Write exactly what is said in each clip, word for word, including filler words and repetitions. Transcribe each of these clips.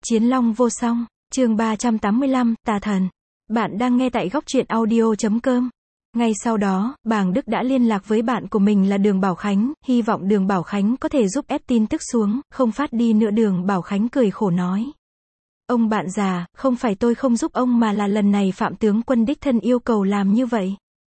Chiến Long vô song, chương ba trăm tám mươi lăm, Tà Thần. Bạn đang nghe tại góc truyện audio chấm com. Ngay sau đó, Bàng Đức đã liên lạc với bạn của mình là Đường Bảo Khánh, hy vọng Đường Bảo Khánh có thể giúp ép tin tức xuống, không phát đi nữa. Đường Bảo Khánh cười khổ nói. Ông bạn già, không phải tôi không giúp ông mà là lần này Phạm tướng quân đích thân yêu cầu làm như vậy.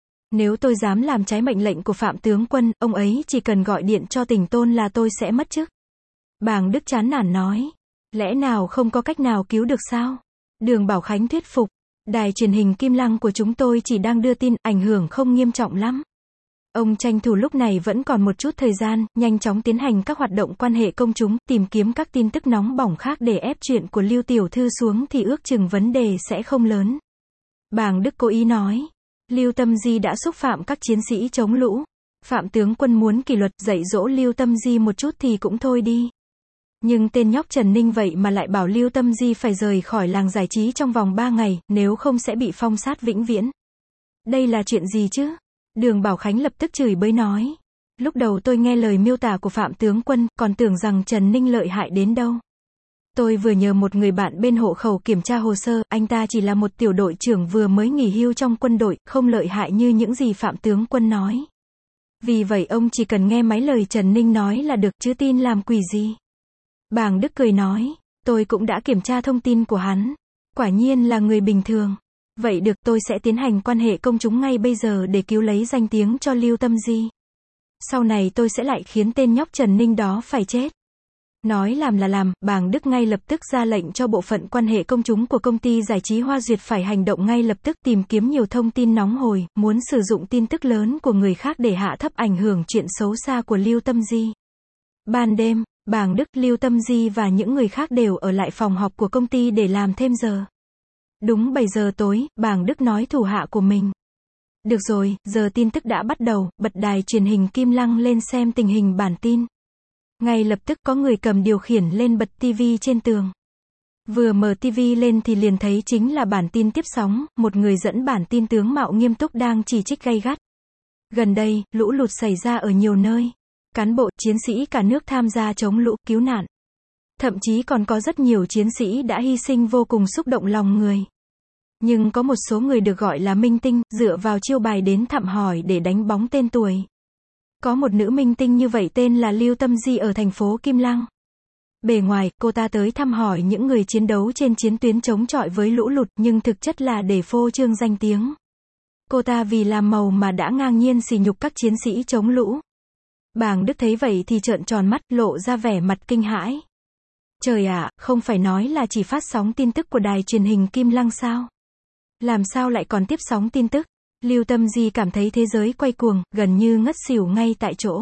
Nếu tôi dám làm trái mệnh lệnh của Phạm tướng quân, ông ấy chỉ cần gọi điện cho Tỉnh Tôn là tôi sẽ mất chức. Bàng Đức chán nản nói. Lẽ nào không có cách nào cứu được sao? Đường Bảo Khánh thuyết phục. Đài truyền hình Kim Lăng của chúng tôi chỉ đang đưa tin, ảnh hưởng không nghiêm trọng lắm. Ông tranh thủ lúc này vẫn còn một chút thời gian, nhanh chóng tiến hành các hoạt động quan hệ công chúng, tìm kiếm các tin tức nóng bỏng khác để ép chuyện của Lưu Tiểu Thư xuống thì ước chừng vấn đề sẽ không lớn. Bàng Đức cố ý nói. Lưu Tâm Di đã xúc phạm các chiến sĩ chống lũ. Phạm tướng quân muốn kỷ luật, dạy dỗ Lưu Tâm Di một chút thì cũng thôi đi. Nhưng tên nhóc Trần Ninh vậy mà lại bảo Lưu Tâm Di phải rời khỏi làng giải trí trong vòng ba ngày, nếu không sẽ bị phong sát vĩnh viễn. Đây là chuyện gì chứ? Đường Bảo Khánh lập tức chửi bới nói. Lúc đầu tôi nghe lời miêu tả của Phạm tướng quân, còn tưởng rằng Trần Ninh lợi hại đến đâu. Tôi vừa nhờ một người bạn bên hộ khẩu kiểm tra hồ sơ, anh ta chỉ là một tiểu đội trưởng vừa mới nghỉ hưu trong quân đội, không lợi hại như những gì Phạm tướng quân nói. Vì vậy ông chỉ cần nghe mấy lời Trần Ninh nói là được, chứ tin làm quỷ gì. Bàng Đức cười nói, tôi cũng đã kiểm tra thông tin của hắn. Quả nhiên là người bình thường. Vậy được, tôi sẽ tiến hành quan hệ công chúng ngay bây giờ để cứu lấy danh tiếng cho Lưu Tâm Di. Sau này tôi sẽ lại khiến tên nhóc Trần Ninh đó phải chết. Nói làm là làm, Bàng Đức ngay lập tức ra lệnh cho bộ phận quan hệ công chúng của công ty giải trí Hoa Duyệt phải hành động ngay lập tức, tìm kiếm nhiều thông tin nóng hổi, muốn sử dụng tin tức lớn của người khác để hạ thấp ảnh hưởng chuyện xấu xa của Lưu Tâm Di. Ban đêm, Bàng Đức, Lưu Tâm Di và những người khác đều ở lại phòng họp của công ty để làm thêm giờ. Đúng bảy giờ tối, Bàng Đức nói thủ hạ của mình. Được rồi, giờ tin tức đã bắt đầu, bật đài truyền hình Kim Lăng lên xem tình hình bản tin. Ngay lập tức có người cầm điều khiển lên bật tivi trên tường. Vừa mở tivi lên thì liền thấy chính là bản tin tiếp sóng, một người dẫn bản tin tướng mạo nghiêm túc đang chỉ trích gay gắt. Gần đây, lũ lụt xảy ra ở nhiều nơi. Cán bộ, chiến sĩ cả nước tham gia chống lũ, cứu nạn. Thậm chí còn có rất nhiều chiến sĩ đã hy sinh vô cùng xúc động lòng người. Nhưng có một số người được gọi là minh tinh, dựa vào chiêu bài đến thăm hỏi để đánh bóng tên tuổi. Có một nữ minh tinh như vậy tên là Lưu Tâm Di ở thành phố Kim Lăng. Bề ngoài, cô ta tới thăm hỏi những người chiến đấu trên chiến tuyến chống chọi với lũ lụt, nhưng thực chất là để phô trương danh tiếng. Cô ta vì làm màu mà đã ngang nhiên sỉ nhục các chiến sĩ chống lũ. Bàng Đức thấy vậy thì trợn tròn mắt, lộ ra vẻ mặt kinh hãi. Trời ạ, không phải nói là chỉ phát sóng tin tức của đài truyền hình Kim Lăng sao? Làm sao lại còn tiếp sóng tin tức? Lưu Tâm Di cảm thấy thế giới quay cuồng, gần như ngất xỉu ngay tại chỗ.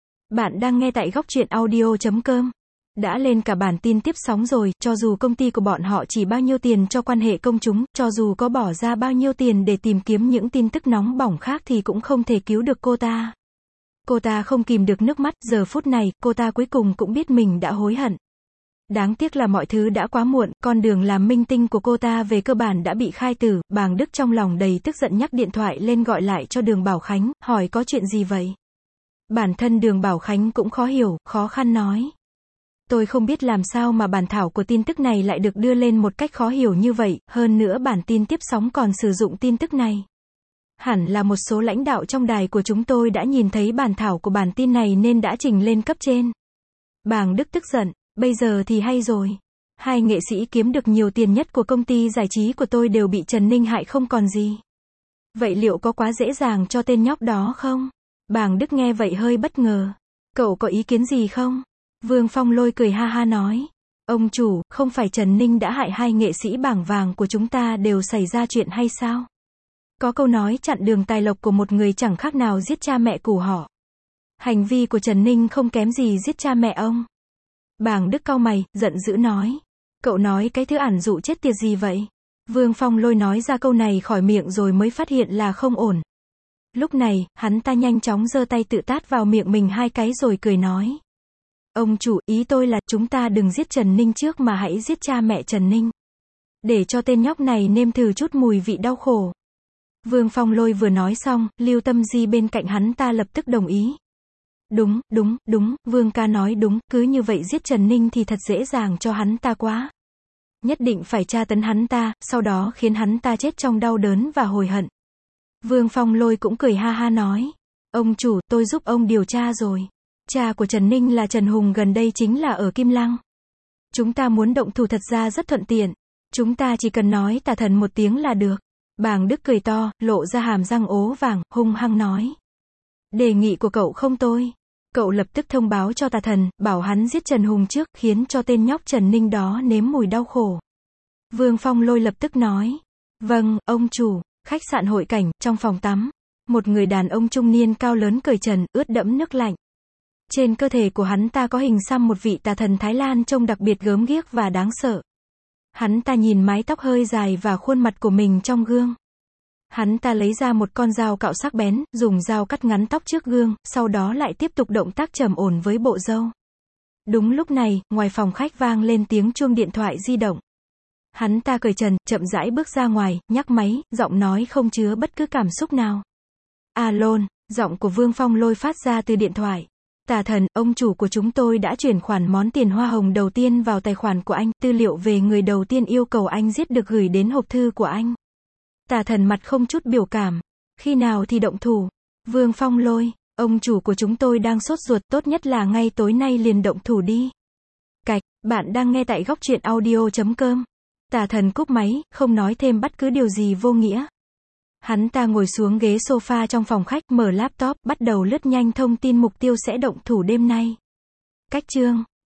Bạn đang nghe tại góc truyện audio chấm com. Đã lên cả bản tin tiếp sóng rồi, cho dù công ty của bọn họ chỉ bao nhiêu tiền cho quan hệ công chúng, cho dù có bỏ ra bao nhiêu tiền để tìm kiếm những tin tức nóng bỏng khác thì cũng không thể cứu được cô ta. Cô ta không kìm được nước mắt, giờ phút này, cô ta cuối cùng cũng biết mình đã hối hận. Đáng tiếc là mọi thứ đã quá muộn, con đường làm minh tinh của cô ta về cơ bản đã bị khai tử. Bàng Đức trong lòng đầy tức giận nhắc điện thoại lên gọi lại cho Đường Bảo Khánh, hỏi có chuyện gì vậy? Bản thân Đường Bảo Khánh cũng khó hiểu, khó khăn nói. Tôi không biết làm sao mà bản thảo của tin tức này lại được đưa lên một cách khó hiểu như vậy, hơn nữa bản tin tiếp sóng còn sử dụng tin tức này. Hẳn là một số lãnh đạo trong đài của chúng tôi đã nhìn thấy bản thảo của bản tin này nên đã trình lên cấp trên. Bàng Đức tức giận, bây giờ thì hay rồi. Hai nghệ sĩ kiếm được nhiều tiền nhất của công ty giải trí của tôi đều bị Trần Ninh hại không còn gì. Vậy liệu có quá dễ dàng cho tên nhóc đó không? Bàng Đức nghe vậy hơi bất ngờ. Cậu có ý kiến gì không? Vương Phong Lôi cười ha ha nói. Ông chủ, không phải Trần Ninh đã hại hai nghệ sĩ bảng vàng của chúng ta đều xảy ra chuyện hay sao? Có câu nói chặn đường tài lộc của một người chẳng khác nào giết cha mẹ của họ. Hành vi của Trần Ninh không kém gì giết cha mẹ ông. Bàng Đức cau mày, giận dữ nói. Cậu nói cái thứ ẩn dụ chết tiệt gì vậy? Vương Phong Lôi nói ra câu này khỏi miệng rồi mới phát hiện là không ổn. Lúc này, hắn ta nhanh chóng giơ tay tự tát vào miệng mình hai cái rồi cười nói. Ông chủ, ý tôi là chúng ta đừng giết Trần Ninh trước mà hãy giết cha mẹ Trần Ninh. Để cho tên nhóc này nêm thử chút mùi vị đau khổ. Vương Phong Lôi vừa nói xong, Lưu Tâm Di bên cạnh hắn ta lập tức đồng ý. Đúng, đúng, đúng, Vương ca nói đúng, cứ như vậy giết Trần Ninh thì thật dễ dàng cho hắn ta quá. nhất định phải tra tấn hắn ta, sau đó khiến hắn ta chết trong đau đớn và hối hận. Vương Phong Lôi cũng cười ha ha nói. Ông chủ, tôi giúp ông điều tra rồi. Cha của Trần Ninh là Trần Hùng gần đây chính là ở Kim Lăng. Chúng ta muốn động thủ thật ra rất thuận tiện. Chúng ta chỉ cần nói tà thần một tiếng là được. Bàng Đức cười to, lộ ra hàm răng ố vàng, hung hăng nói. Đề nghị của cậu không tôi. Cậu lập tức thông báo cho tà thần, bảo hắn giết Trần Hùng trước, khiến cho tên nhóc Trần Ninh đó nếm mùi đau khổ. Vương Phong Lôi lập tức nói. Vâng, ông chủ. Khách sạn hội cảnh, trong phòng tắm. Một người đàn ông trung niên cao lớn cởi trần, ướt đẫm nước lạnh. Trên cơ thể của hắn ta có hình xăm một vị tà thần Thái Lan trông đặc biệt gớm ghiếc và đáng sợ. Hắn ta nhìn mái tóc hơi dài và khuôn mặt của mình trong gương. Hắn ta lấy ra một con dao cạo sắc bén, dùng dao cắt ngắn tóc trước gương, sau đó lại tiếp tục động tác trầm ổn với bộ râu. Đúng lúc này, ngoài phòng khách vang lên tiếng chuông điện thoại di động. Hắn ta cởi trần, chậm rãi bước ra ngoài, nhắc máy, giọng nói không chứa bất cứ cảm xúc nào. Alo, giọng của Vương Phong Lôi phát ra từ điện thoại. Tà thần, ông chủ của chúng tôi đã chuyển khoản món tiền hoa hồng đầu tiên vào tài khoản của anh, tư liệu về người đầu tiên yêu cầu anh giết được gửi đến hộp thư của anh. Tà thần mặt không chút biểu cảm. Khi nào thì động thủ? Vương Phong Lôi, ông chủ của chúng tôi đang sốt ruột, tốt nhất là ngay tối nay liền động thủ đi. Cạch, bạn đang nghe tại góc truyện audio chấm com. Tà thần cúp máy, không nói thêm bất cứ điều gì vô nghĩa. Hắn ta ngồi xuống ghế sofa trong phòng khách, mở laptop, bắt đầu lướt nhanh thông tin mục tiêu sẽ động thủ đêm nay. Cách chương